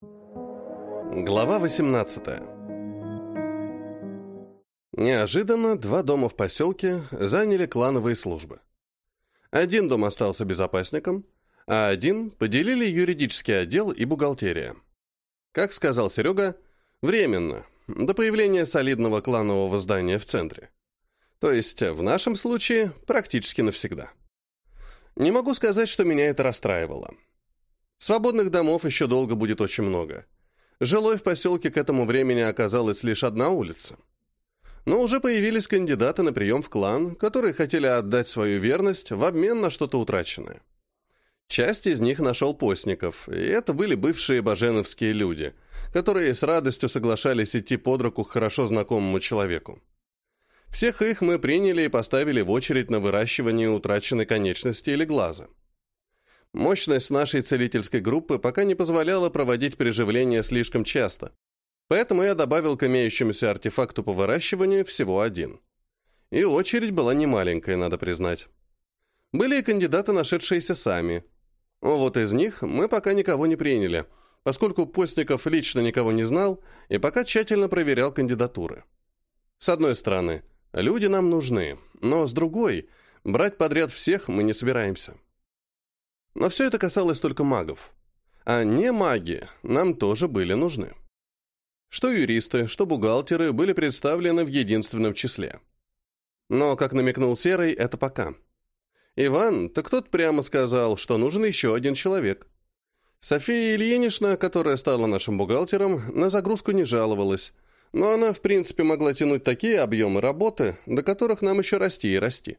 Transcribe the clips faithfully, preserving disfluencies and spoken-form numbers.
Глава восемнадцатая. Неожиданно два дома в поселке заняли клановые службы. Один дом остался безопасником, а один поделили юридический отдел и бухгалтерия. Как сказал Серега, временно, до появления солидного кланового здания в центре. То есть, в нашем случае, практически навсегда. Не могу сказать, что меня это расстраивало. Свободных домов еще долго будет очень много. Жилой в поселке к этому времени оказалась лишь одна улица. Но уже появились кандидаты на прием в клан, которые хотели отдать свою верность в обмен на что-то утраченное. Часть из них нашел постников, и это были бывшие баженовские люди, которые с радостью соглашались идти под руку к хорошо знакомому человеку. Всех их мы приняли и поставили в очередь на выращивание утраченной конечности или глаза. Мощность нашей целительской группы пока не позволяла проводить приживление слишком часто, поэтому я добавил к имеющемуся артефакту по выращиванию всего один. И очередь была немаленькая, надо признать. Были и кандидаты, нашедшиеся сами. Вот из них мы пока никого не приняли, поскольку Постников лично никого не знал и пока тщательно проверял кандидатуры. С одной стороны, люди нам нужны, но с другой, брать подряд всех мы не собираемся. Но все это касалось только магов. А не маги нам тоже были нужны. Что юристы, что бухгалтеры были представлены в единственном числе. Но, как намекнул Серый, это пока. Иван, так тот прямо сказал, что нужен еще один человек. София Ильинична, которая стала нашим бухгалтером, на загрузку не жаловалась, но она, в принципе, могла тянуть такие объемы работы, до которых нам еще расти и расти.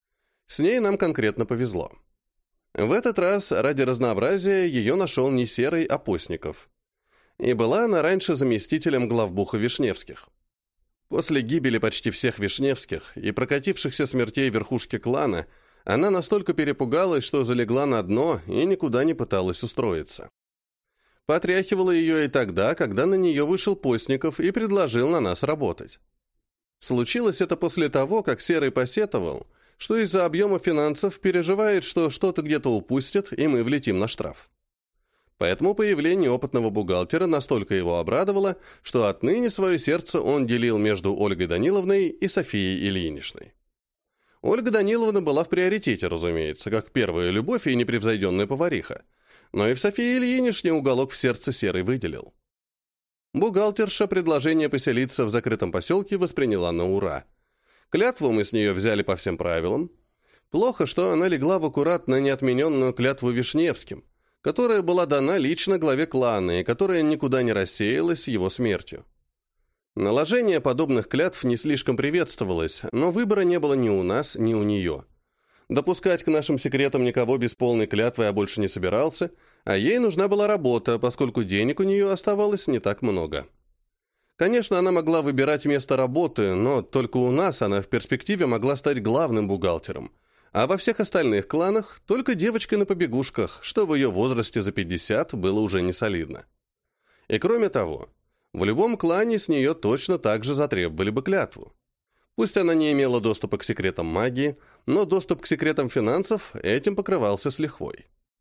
С ней нам конкретно повезло. В этот раз, ради разнообразия, ее нашел не Серый, а Постников. И была она раньше заместителем главбуха Вишневских. После гибели почти всех Вишневских и прокатившихся смертей верхушки клана, она настолько перепугалась, что залегла на дно и никуда не пыталась устроиться. Потряхивала ее и тогда, когда на нее вышел Постников и предложил на нас работать. Случилось это после того, как Серый посетовал, что из-за объема финансов переживает, что что-то где-то упустит, и мы влетим на штраф. Поэтому появление опытного бухгалтера настолько его обрадовало, что отныне свое сердце он делил между Ольгой Даниловной и Софией Ильиничной. Ольга Даниловна была в приоритете, разумеется, как первая любовь и непревзойденная повариха, но и в Софии Ильиничне уголок в сердце Серый выделил. Бухгалтерша предложение поселиться в закрытом поселке восприняла на ура. Клятву мы с нее взяли по всем правилам. Плохо, что она легла в аккурат на неотмененную клятву Вишневским, которая была дана лично главе клана и которая никуда не рассеялась с его смертью. Наложение подобных клятв не слишком приветствовалось, но выбора не было ни у нас, ни у нее. Допускать к нашим секретам никого без полной клятвы я больше не собирался, а ей нужна была работа, поскольку денег у нее оставалось не так много. Конечно, она могла выбирать место работы, но только у нас она в перспективе могла стать главным бухгалтером, а во всех остальных кланах только девочкой на побегушках, что в ее возрасте за пятьдесят было уже не солидно. И кроме того, в любом клане с нее точно так же затребовали бы клятву. Пусть она не имела доступа к секретам магии, но доступ к секретам финансов этим покрывался с лихвой.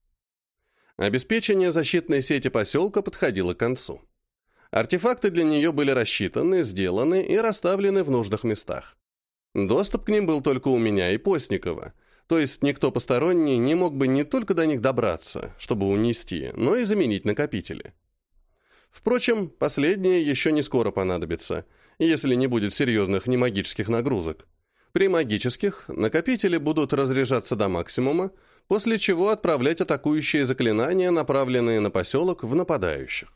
Обеспечение защитной сети поселка подходило к концу. Артефакты для нее были рассчитаны, сделаны и расставлены в нужных местах. Доступ к ним был только у меня и Постникова, то есть никто посторонний не мог бы не только до них добраться, чтобы унести, но и заменить накопители. Впрочем, последнее еще не скоро понадобится, если не будет серьезных немагических нагрузок. При магических накопители будут разряжаться до максимума, после чего отправлять атакующие заклинания, направленные на поселок, в нападающих.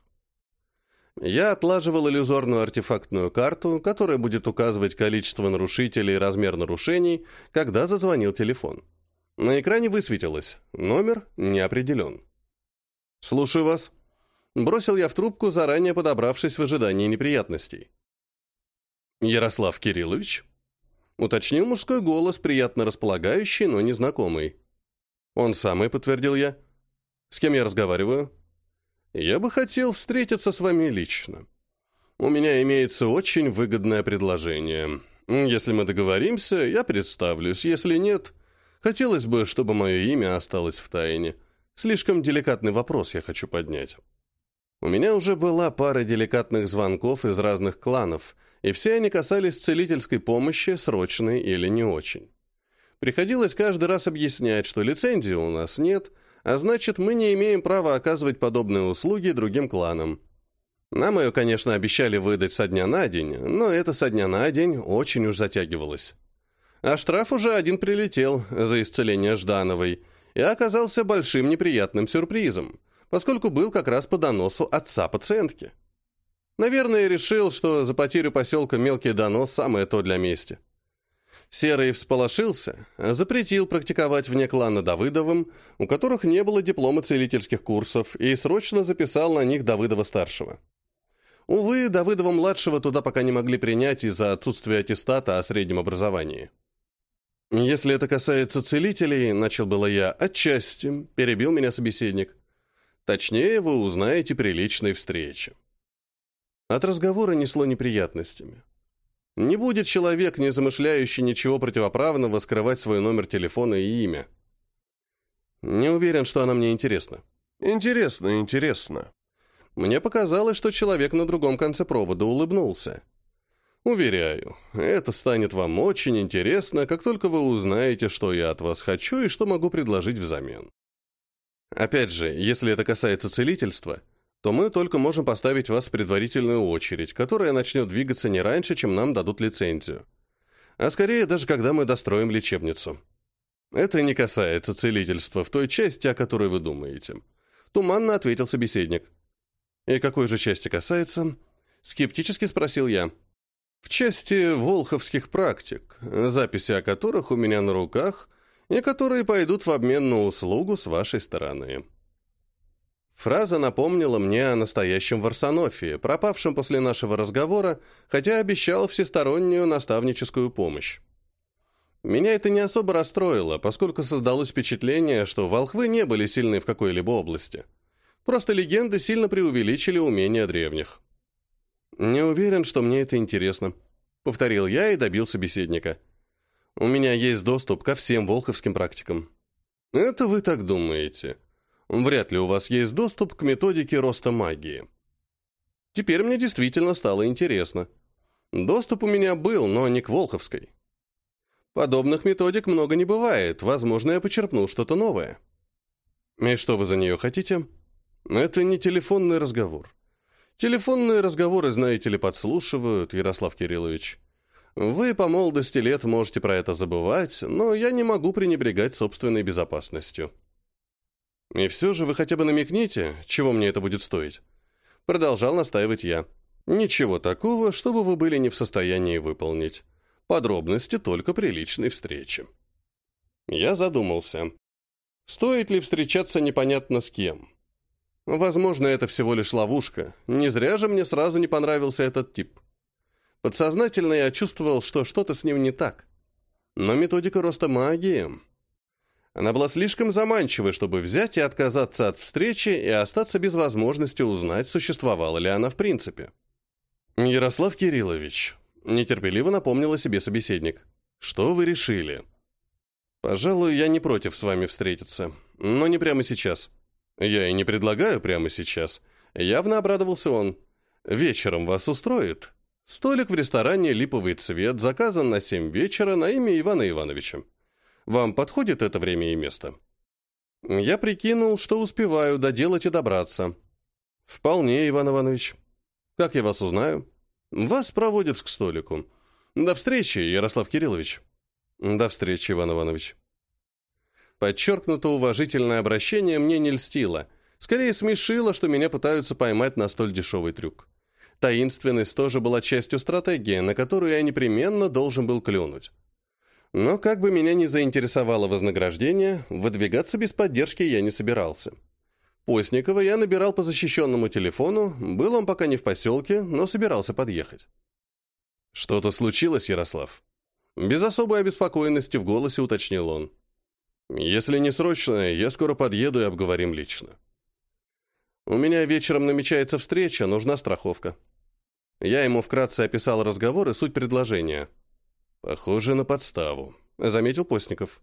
Я отлаживал иллюзорную артефактную карту, которая будет указывать количество нарушителей и размер нарушений, когда зазвонил телефон. На экране высветилось: номер не определен. «Слушаю вас», — бросил я в трубку, заранее подобравшись в ожидании неприятностей. «Ярослав Кириллович?» — уточнил мужской голос, приятно располагающий, но незнакомый. «Он самый», — подтвердил я. «С кем я разговариваю?» «Я бы хотел встретиться с вами лично. У меня имеется очень выгодное предложение. Если мы договоримся, я представлюсь. Если нет, хотелось бы, чтобы мое имя осталось в тайне. Слишком деликатный вопрос я хочу поднять». У меня уже была пара деликатных звонков из разных кланов, и все они касались целительской помощи, срочной или не очень. Приходилось каждый раз объяснять, что лицензии у нас нет, а значит, мы не имеем права оказывать подобные услуги другим кланам. Нам ее, конечно, обещали выдать со дня на день, но это со дня на день очень уж затягивалось. А штраф уже один прилетел за исцеление Ждановой и оказался большим неприятным сюрпризом, поскольку был как раз по доносу отца пациентки. Наверное, решил, что за потерю поселка мелкий донос самое то для мести. Серый всполошился, запретил практиковать вне клана Давыдовым, у которых не было диплома целительских курсов, и срочно записал на них Давыдова-старшего. Увы, Давыдова-младшего туда пока не могли принять из-за отсутствия аттестата о среднем образовании. «Если это касается целителей, — начал было я, — отчасти, — перебил меня собеседник. Точнее, вы узнаете при личной встрече». От разговора несло неприятностями. Не будет человек, не замышляющий ничего противоправного, скрывать свой номер телефона и имя. Не уверен, что она мне интересна. Интересно, интересно. Мне показалось, что человек на другом конце провода улыбнулся. Уверяю, это станет вам очень интересно, как только вы узнаете, что я от вас хочу и что могу предложить взамен. Опять же, если это касается целительства, то мы только можем поставить вас в предварительную очередь, которая начнет двигаться не раньше, чем нам дадут лицензию. А скорее даже когда мы достроим лечебницу. Это не касается целительства в той части, о которой вы думаете. Туманно ответил собеседник. И какой же части касается? Скептически спросил я. В части волховских практик, записи о которых у меня на руках, и которые пойдут в обмен на услугу с вашей стороны. Фраза напомнила мне о настоящем Варсонофии, пропавшем после нашего разговора, хотя обещал всестороннюю наставническую помощь. Меня это не особо расстроило, поскольку создалось впечатление, что волхвы не были сильны в какой-либо области. Просто легенды сильно преувеличили умения древних. «Не уверен, что мне это интересно», — повторил я и добил собеседника. «У меня есть доступ ко всем волховским практикам». «Это вы так думаете. Вряд ли у вас есть доступ к методике роста магии». Теперь мне действительно стало интересно. Доступ у меня был, но не к волховской. Подобных методик много не бывает, возможно, я почерпну что-то новое. И что вы за нее хотите? Это не телефонный разговор. Телефонные разговоры, знаете ли, подслушивают, Ярослав Кириллович. Вы по молодости лет можете про это забывать, но я не могу пренебрегать собственной безопасностью. И все же вы хотя бы намекните, чего мне это будет стоить. Продолжал настаивать я. Ничего такого, чтобы вы были не в состоянии выполнить. Подробности только при личной встрече. Я задумался. Стоит ли встречаться непонятно с кем? Возможно, это всего лишь ловушка. Не зря же мне сразу не понравился этот тип. Подсознательно я чувствовал, что что-то с ним не так. Но методика роста магии... Она была слишком заманчивой, чтобы взять и отказаться от встречи и остаться без возможности узнать, существовала ли она в принципе. «Ярослав Кириллович», — нетерпеливо напомнил о себе собеседник, — «что вы решили?» «Пожалуй, я не против с вами встретиться, но не прямо сейчас». «Я и не предлагаю прямо сейчас». Явно обрадовался он. «Вечером вас устроит? Столик в ресторане «Липовый цвет» заказан на семь вечера на имя Ивана Ивановича. Вам подходит это время и место?» Я прикинул, что успеваю доделать и добраться. «Вполне, Иван Иванович. Как я вас узнаю?» «Вас проводят к столику. До встречи, Ярослав Кириллович». «До встречи, Иван Иванович». Подчеркнуто уважительное обращение мне не льстило. Скорее смешило, что меня пытаются поймать на столь дешевый трюк. Таинственность тоже была частью стратегии, на которую я непременно должен был клюнуть. Но как бы меня ни заинтересовало вознаграждение, выдвигаться без поддержки я не собирался. Постникова я набирал по защищенному телефону, был он пока не в поселке, но собирался подъехать. «Что-то случилось, Ярослав?» Без особой обеспокоенности в голосе уточнил он. «Если не срочно, я скоро подъеду и обговорим лично. У меня вечером намечается встреча, нужна страховка». Я ему вкратце описал разговор и суть предложения. «Похоже на подставу», — заметил Постников.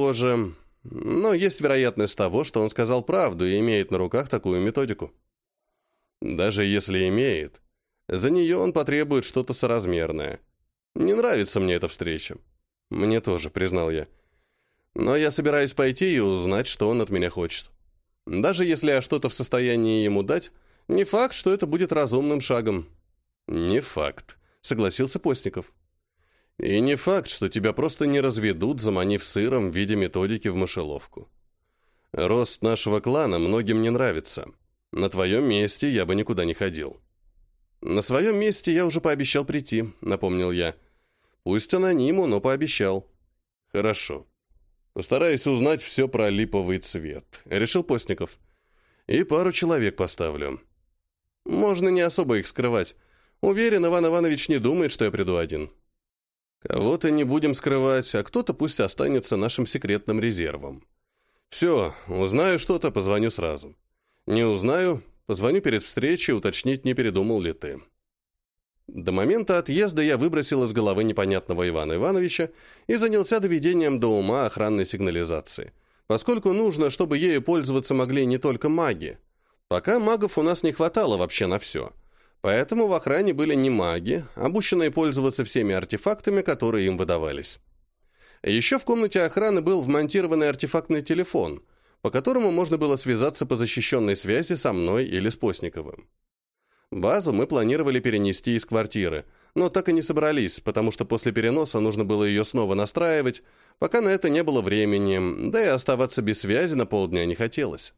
«Похоже. Но есть вероятность того, что он сказал правду и имеет на руках такую методику». Даже если имеет, за нее он потребует что-то соразмерное. Не нравится мне эта встреча. Мне тоже, признал я. Но я собираюсь пойти и узнать, что он от меня хочет. Даже если я что-то в состоянии ему дать, не факт, что это будет разумным шагом. Не факт, согласился Постников. И не факт, что тебя просто не разведут, заманив сыром в виде методики в мышеловку. Рост нашего клана многим не нравится. На твоем месте я бы никуда не ходил. На своем месте я уже пообещал прийти, напомнил я. Пусть анониму, но пообещал. Хорошо. Постараюсь узнать все про липовый цвет, решил Постников. И пару человек поставлю. Можно не особо их скрывать. Уверен, Иван Иванович не думает, что я приду один. Кого-то не будем скрывать, а кто-то пусть останется нашим секретным резервом. Все, узнаю что-то, позвоню сразу. Не узнаю, позвоню перед встречей, уточнить, не передумал ли ты. До момента отъезда я выбросил из головы непонятного Ивана Ивановича и занялся доведением до ума охранной сигнализации, поскольку нужно, чтобы ею пользоваться могли не только маги. Пока магов у нас не хватало вообще на все. Поэтому в охране были не маги, обученные пользоваться всеми артефактами, которые им выдавались. Еще в комнате охраны был вмонтированный артефактный телефон, по которому можно было связаться по защищенной связи со мной или с Постниковым. Базу мы планировали перенести из квартиры, но так и не собрались, потому что после переноса нужно было ее снова настраивать, пока на это не было времени, да и оставаться без связи на полдня не хотелось.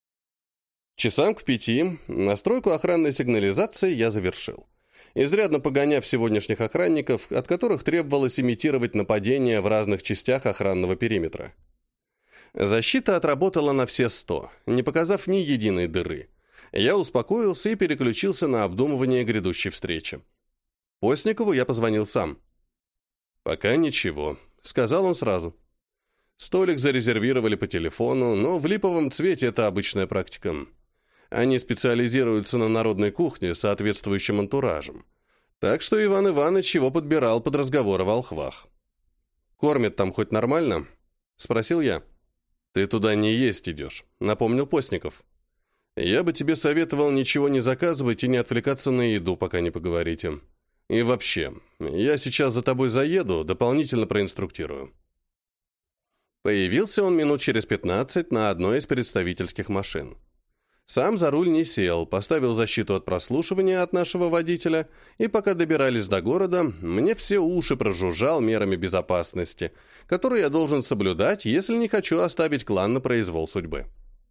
Часам к пяти настройку охранной сигнализации я завершил, изрядно погоняв сегодняшних охранников, от которых требовалось имитировать нападение в разных частях охранного периметра. Защита отработала на все сто, не показав ни единой дыры. Я успокоился и переключился на обдумывание грядущей встречи. Постникову я позвонил сам. «Пока ничего», — сказал он сразу. Столик зарезервировали по телефону, но в липовом цвете это обычная практика. Они специализируются на народной кухне с соответствующим антуражем. Так что Иван Иванович его подбирал под разговор о волхвах. «Кормят там хоть нормально?» — спросил я. «Ты туда не есть идешь», — напомнил Постников. «Я бы тебе советовал ничего не заказывать и не отвлекаться на еду, пока не поговорите. И вообще, я сейчас за тобой заеду, дополнительно проинструктирую». Появился он минут через пятнадцать на одной из представительских машин. Сам за руль не сел, поставил защиту от прослушивания от нашего водителя, и пока добирались до города, мне все уши прожужжал мерами безопасности, которые я должен соблюдать, если не хочу оставить клан на произвол судьбы.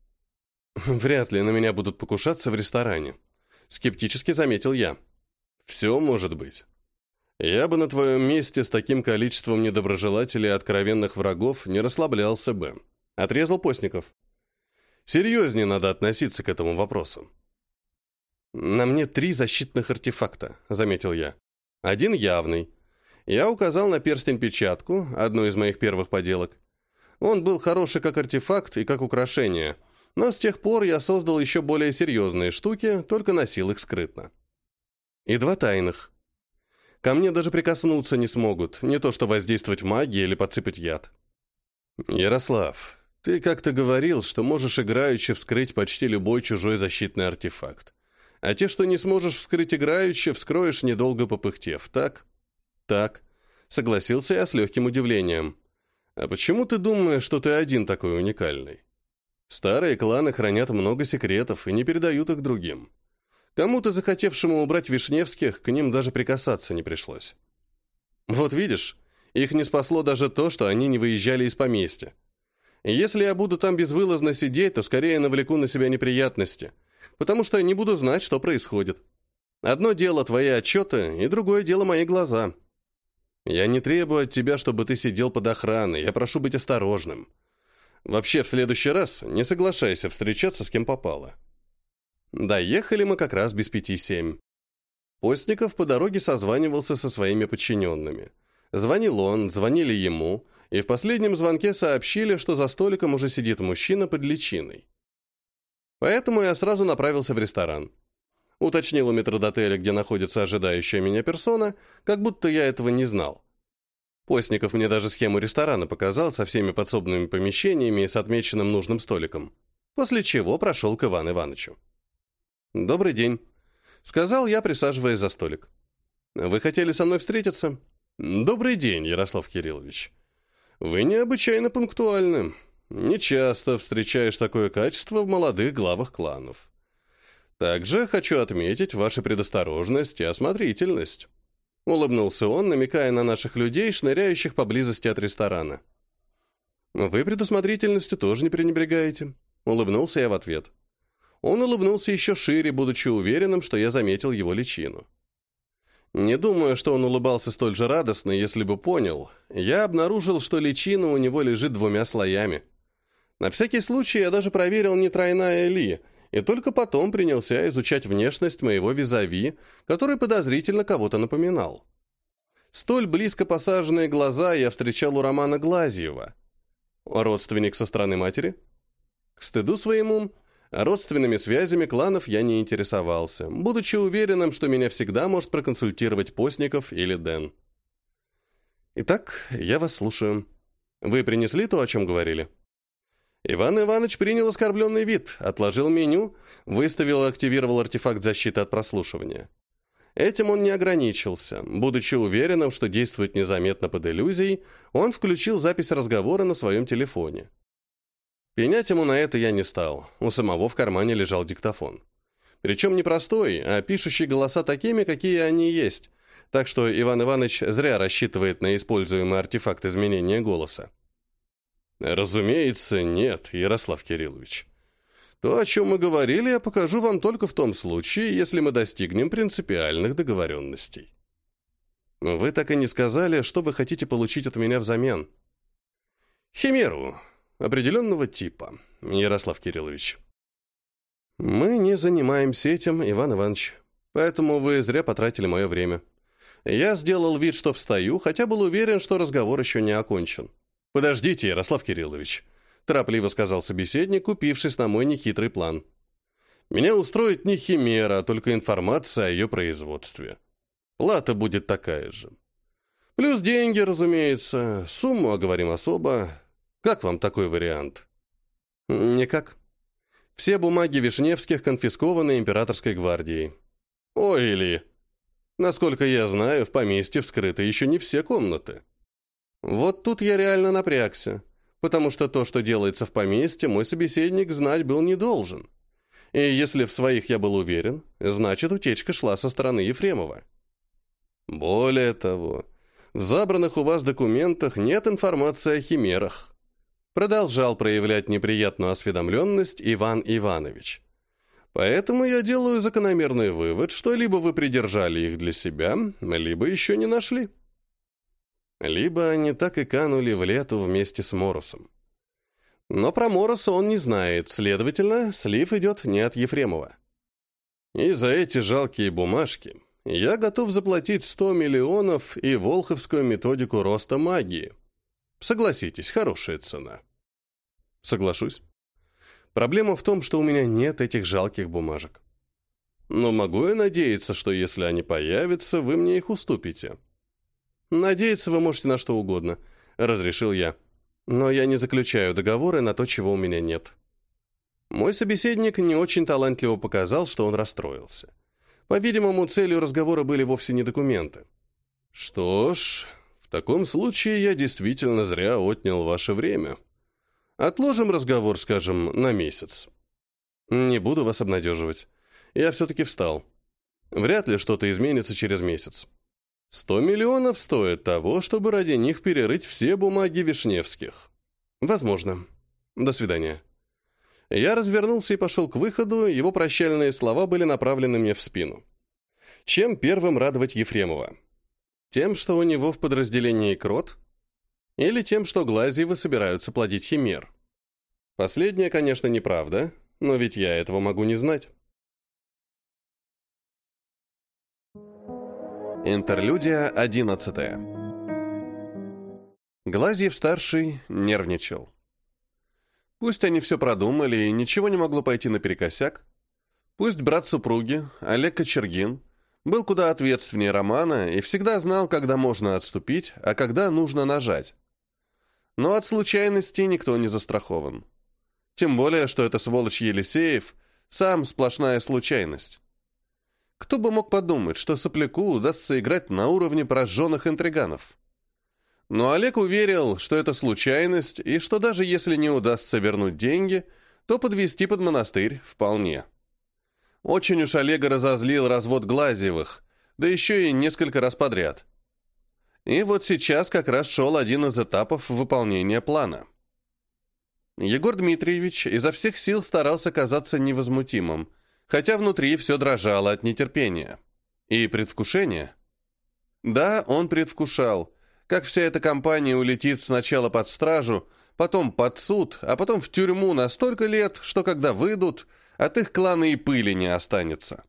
«Вряд ли на меня будут покушаться в ресторане», — скептически заметил я. «Все может быть. Я бы на твоем месте с таким количеством недоброжелателей и откровенных врагов не расслаблялся бы», — отрезал Постников. «Серьезнее надо относиться к этому вопросу». «На мне три защитных артефакта», — заметил я. «Один явный. Я указал на перстень-печатку, одну из моих первых поделок. Он был хороший как артефакт и как украшение, но с тех пор я создал еще более серьезные штуки, только носил их скрытно. И два тайных. Ко мне даже прикоснуться не смогут, не то что воздействовать магией или подсыпать яд». «Ярослав, ты как-то говорил, что можешь играючи вскрыть почти любой чужой защитный артефакт. А те, что не сможешь вскрыть играючи, вскроешь, недолго попыхтев, так?» «Так», — согласился я с легким удивлением. «А почему ты думаешь, что ты один такой уникальный? Старые кланы хранят много секретов и не передают их другим. Кому-то, захотевшему убрать Вишневских, к ним даже прикасаться не пришлось. Вот видишь, их не спасло даже то, что они не выезжали из поместья. Если я буду там безвылазно сидеть, то скорее навлеку на себя неприятности, потому что не буду знать, что происходит. Одно дело твои отчеты, и другое дело мои глаза. Я не требую от тебя, чтобы ты сидел под охраной, я прошу быть осторожным. Вообще, в следующий раз не соглашайся встречаться с кем попало». Доехали мы как раз без пяти семь. Постников по дороге созванивался со своими подчиненными. Звонил он, звонили ему, и в последнем звонке сообщили, что за столиком уже сидит мужчина под личиной. Поэтому я сразу направился в ресторан. Уточнил у метрдотеля, где находится ожидающая меня персона, как будто я этого не знал. Постников мне даже схему ресторана показал со всеми подсобными помещениями и с отмеченным нужным столиком, после чего прошел к Ивану Ивановичу. «Добрый день», — сказал я, присаживаясь за столик. «Вы хотели со мной встретиться?» «Добрый день, Ярослав Кириллович. Вы необычайно пунктуальны. Нечасто встречаешь такое качество в молодых главах кланов. Также хочу отметить вашу предосторожность и осмотрительность». Улыбнулся он, намекая на наших людей, шныряющих поблизости от ресторана. «Вы предусмотрительностью тоже не пренебрегаете», — улыбнулся я в ответ. Он улыбнулся еще шире, будучи уверенным, что я заметил его личину. Не думаю, что он улыбался столь же радостно, если бы понял. Я обнаружил, что личина у него лежит двумя слоями. На всякий случай я даже проверил, не тройная ли, и только потом принялся изучать внешность моего визави, который подозрительно кого-то напоминал. Столь близко посаженные глаза я встречал у Романа Глазьева. Родственник со стороны матери? К стыду своему, родственными связями кланов я не интересовался, будучи уверенным, что меня всегда может проконсультировать Постников или Дэн. «Итак, я вас слушаю. Вы принесли то, о чем говорили?» Иван Иванович принял оскорбленный вид, отложил меню, выставил и активировал артефакт защиты от прослушивания. Этим он не ограничился. Будучи уверенным, что действует незаметно под иллюзией, он включил запись разговора на своем телефоне. Пенять ему на это я не стал. У самого в кармане лежал диктофон. Причем не простой, а пишущий голоса такими, какие они есть. Так что Иван Иванович зря рассчитывает на используемый артефакт изменения голоса. «Разумеется, нет, Ярослав Кириллович. То, о чем мы говорили, я покажу вам только в том случае, если мы достигнем принципиальных договоренностей». «Вы так и не сказали, что вы хотите получить от меня взамен». «Химеру определенного типа, Ярослав Кириллович». «Мы не занимаемся этим, Иван Иванович, поэтому вы зря потратили мое время. Я сделал вид, что встаю, хотя был уверен, что разговор еще не окончен». «Подождите, Ярослав Кириллович», — торопливо сказал собеседник, купившись на мой нехитрый план. «Меня устроит не химера, а только информация о ее производстве. Плата будет такая же. Плюс деньги, разумеется, сумму оговорим особо. Как вам такой вариант?» «Никак. Все бумаги Вишневских конфискованы императорской гвардией». «Ой, или... Насколько я знаю, в поместье вскрыты еще не все комнаты». Вот тут я реально напрягся, потому что то, что делается в поместье, мой собеседник знать был не должен. И если в своих я был уверен, значит, утечка шла со стороны Ефремова. Более того, в забранных у вас документах нет информации о химерах. Продолжал проявлять неприятную осведомленность Иван Иванович. Поэтому я делаю закономерный вывод, что либо вы придержали их для себя, либо еще не нашли. Либо они так и канули в лету вместе с Морусом. Но про Мороса он не знает, следовательно, слив идет не от Ефремова. И за эти жалкие бумажки я готов заплатить сто миллионов и волховскую методику роста магии. Согласитесь, хорошая цена. Соглашусь. Проблема в том, что у меня нет этих жалких бумажек. Но могу я надеяться, что если они появятся, вы мне их уступите. «Надеяться вы можете на что угодно», — разрешил я. «Но я не заключаю договоры на то, чего у меня нет». Мой собеседник не очень талантливо показал, что он расстроился. По-видимому, целью разговора были вовсе не документы. «Что ж, в таком случае я действительно зря отнял ваше время. Отложим разговор, скажем, на месяц». «Не буду вас обнадеживать. Я все-таки встал. Вряд ли что-то изменится через месяц. Сто миллионов стоит того, чтобы ради них перерыть все бумаги Вишневских. Возможно. До свидания». Я развернулся и пошел к выходу, его прощальные слова были направлены мне в спину. Чем первым радовать Ефремова? Тем, что у него в подразделении крот? Или тем, что Глазьевы собираются плодить химер? Последнее, конечно, неправда, но ведь я этого могу не знать. Интерлюдия одиннадцатая. Глазьев-старший нервничал. Пусть они все продумали, и ничего не могло пойти наперекосяк. Пусть брат супруги, Олег Кочергин, был куда ответственнее Романа и всегда знал, когда можно отступить, а когда нужно нажать. Но от случайностей никто не застрахован. Тем более, что эта сволочь Елисеев Сам сплошная случайность. Кто бы мог подумать, что сопляку удастся играть на уровне прожженных интриганов? Но Олег уверил, что это случайность, и что даже если не удастся вернуть деньги, то подвести под монастырь вполне. Очень уж Олега разозлил развод Глазьевых, да еще и несколько раз подряд. И вот сейчас как раз шел один из этапов выполнения плана. Егор Дмитриевич изо всех сил старался казаться невозмутимым, хотя внутри все дрожало от нетерпения. И предвкушения. Да, он предвкушал, как вся эта компания улетит сначала под стражу, потом под суд, а потом в тюрьму на столько лет, что когда выйдут, от их клана и пыли не останется.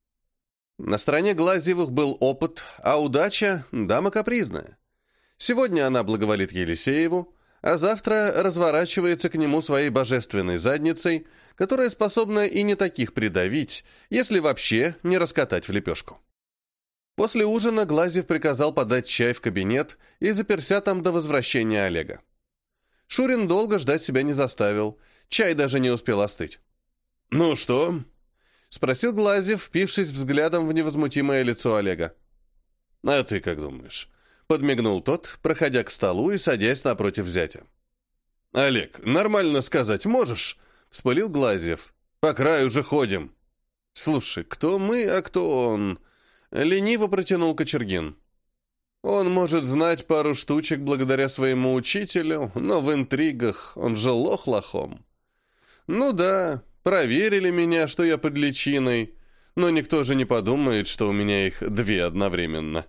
На стороне Глазьевых был опыт, а удача – дама капризная. Сегодня она благоволит Елисееву, а завтра разворачивается к нему своей божественной задницей, которая способна и не таких придавить, если вообще не раскатать в лепешку. После ужина Глазьев приказал подать чай в кабинет и заперся там до возвращения Олега. Шурин долго ждать себя не заставил, чай даже не успел остыть. «Ну что?» — спросил Глазьев, впившись взглядом в невозмутимое лицо Олега. «А ты как думаешь?» — подмигнул тот, проходя к столу и садясь напротив зятя. «Олег, нормально сказать можешь?» — вспылил Глазьев. «По краю же ходим». «Слушай, кто мы, а кто он?» — лениво протянул Кочергин. «Он может знать пару штучек благодаря своему учителю, но в интригах он же лох лохом. Ну да, проверили меня, что я под личиной, но никто же не подумает, что у меня их две одновременно».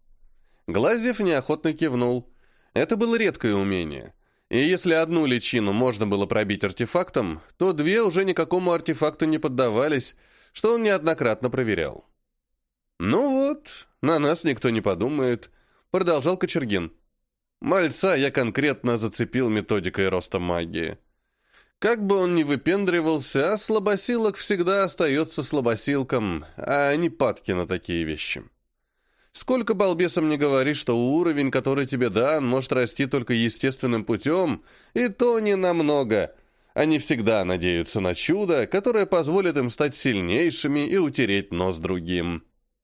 Глазьев неохотно кивнул. Это было редкое умение. И если одну личину можно было пробить артефактом, то две уже никакому артефакту не поддавались, что он неоднократно проверял. «Ну вот, на нас никто не подумает», — продолжал Кочергин. «Мальца я конкретно зацепил методикой роста магии. Как бы он ни выпендривался, а слабосилок всегда остается слабосилком, а не падки на такие вещи. Сколько балбесам не говори, что уровень, который тебе дан, может расти только естественным путем, и то не намного. Они всегда надеются на чудо, которое позволит им стать сильнейшими и утереть нос другим».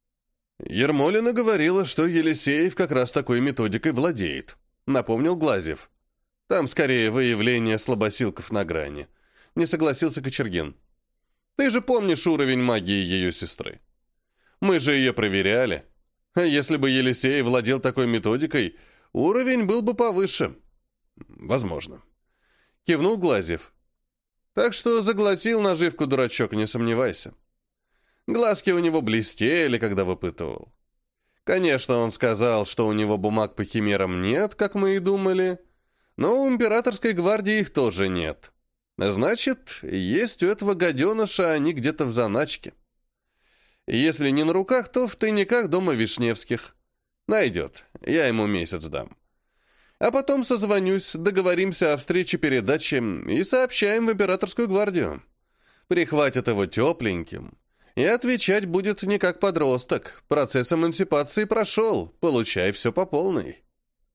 «Ермолина говорила, что Елисеев как раз такой методикой владеет», — напомнил Глазьев. «Там скорее выявление слабосилков на грани», — не согласился Кочергин. «Ты же помнишь уровень магии ее сестры? Мы же ее проверяли. А если бы Елисей владел такой методикой, уровень был бы повыше». «Возможно», — кивнул Глазьев. «Так что заглотил наживку дурачок, не сомневайся. Глазки у него блестели, когда выпытывал. Конечно, он сказал, что у него бумаг по химерам нет, как мы и думали, но у императорской гвардии их тоже нет. Значит, есть у этого гаденыша они где-то в заначке. Если не на руках, то в тайниках дома Вишневских. Найдет, я ему месяц дам. А потом созвонюсь, договоримся о встрече передачи и сообщаем в императорскую гвардию. Прихватят его тепленьким. И отвечать будет не как подросток. Процесс эмансипации прошел, получай все по полной».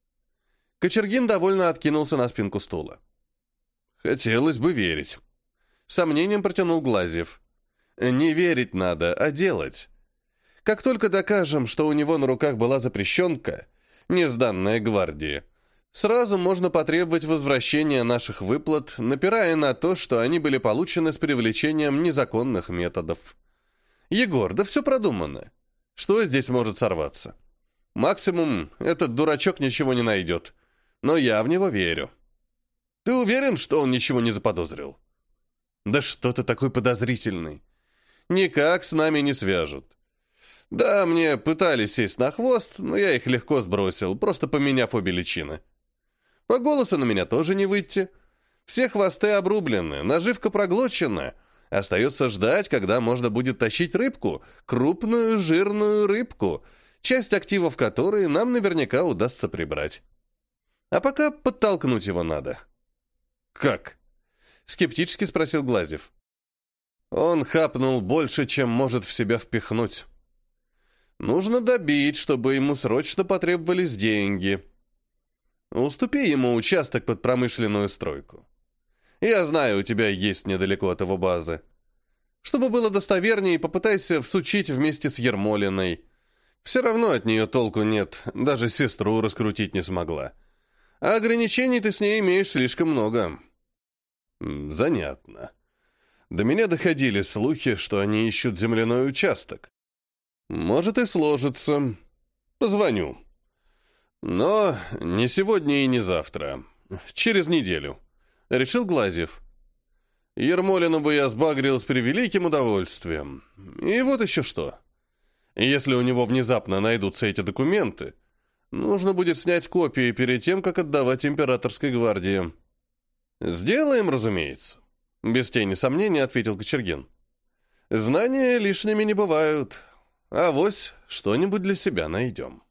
Кочергин довольно откинулся на спинку стула. «Хотелось бы верить». Сомнением протянул Глазьев. «Не верить надо, а делать. Как только докажем, что у него на руках была запрещенка, не сданная гвардии, сразу можно потребовать возвращения наших выплат, напирая на то, что они были получены с привлечением незаконных методов. Егор, да все продумано. Что здесь может сорваться? Максимум, этот дурачок ничего не найдет. Но я в него верю». «Ты уверен, что он ничего не заподозрил?» «Да что ты такой подозрительный? Никак с нами не свяжут. Да, мне пытались сесть на хвост, но я их легко сбросил, просто поменяв обе личины. По голосу на меня тоже не выйти. Все хвосты обрублены, наживка проглочена. Остается ждать, когда можно будет тащить рыбку, крупную жирную рыбку, часть активов которой нам наверняка удастся прибрать. А пока подтолкнуть его надо». «Как?» — скептически спросил Глазьев. «Он хапнул больше, чем может в себя впихнуть. Нужно добить, чтобы ему срочно потребовались деньги. Уступи ему участок под промышленную стройку. Я знаю, у тебя есть недалеко от его базы. Чтобы было достовернее, попытайся всучить вместе с Ермолиной. Все равно от нее толку нет, даже сестру раскрутить не смогла. А ограничений ты с ней имеешь слишком много. Занятно. До меня доходили слухи, что они ищут земляной участок. Может и сложится. Позвоню. Но не сегодня и не завтра. Через неделю. Решил Глазьев. Ермолину бы я сбагрил с превеликим удовольствием. И вот еще что. Если у него внезапно найдутся эти документы, нужно будет снять копии перед тем, как отдавать императорской гвардии. Сделаем, разумеется. Без тени сомнения ответил Кочергин. Знания лишними не бывают. Авось что-нибудь для себя найдем.